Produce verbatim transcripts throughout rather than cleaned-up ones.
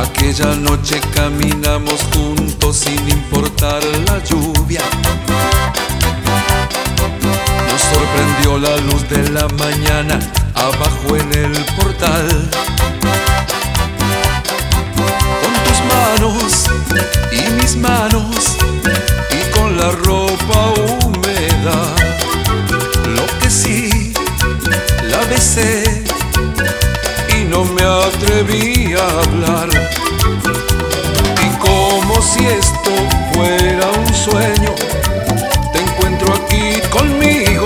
Aquella noche caminamos juntos sin importar la lluvia. Nos sorprendió la luz de la mañana abajo en el portal. Con tus manos y mis manos y con la ropa húmeda, lo que sí, la besé y no me atreví a hablar. Y como si esto fuera un sueño, te encuentro aquí conmigo.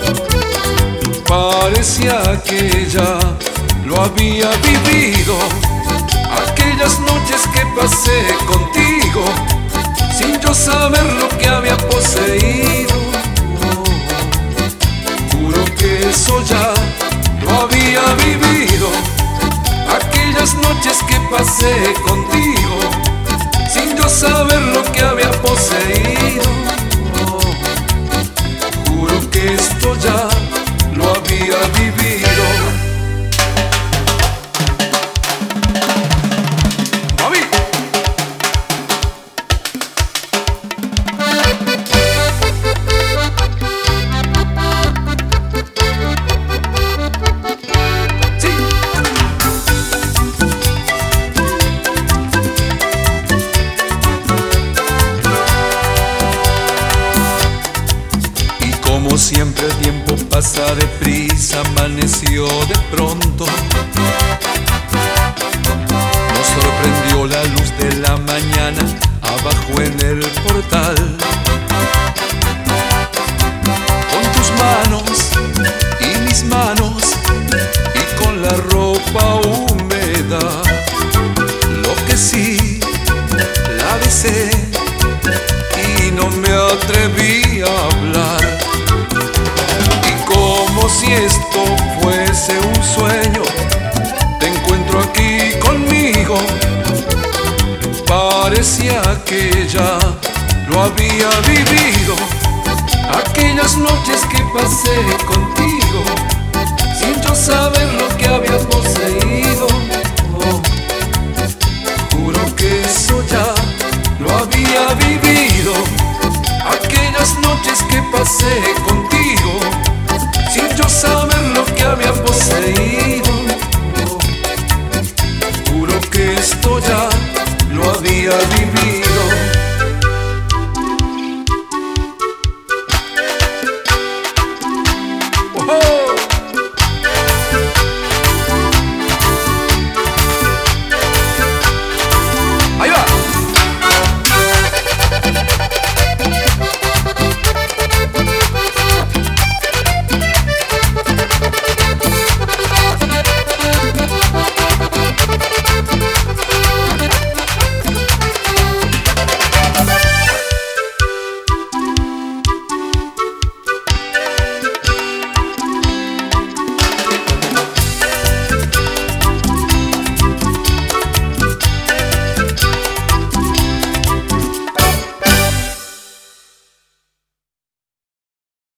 Parecía que ya lo había vivido, aquellas noches que pasé contigo, sin yo saber lo que había poseído. Juro que eso ya lo había vivido, aquellas noches que pasé contigo, sin yo saber lo que había poseído. Juro que esto ya lo había vivido. ¡Mami! ¡Sí! Y como siempre el tiempo pasa deprisa, amaneció de pronto. Nos sorprendió la luz de la mañana abajo en el portal. Con tus manos y mis manos y con la ropa húmeda, lo que sí, la besé y no me atreví a hablar. Como si esto fuese un sueño, te encuentro aquí conmigo. Parecía que ya lo había vivido, aquellas noches que pasé contigo, sin yo saber lo que había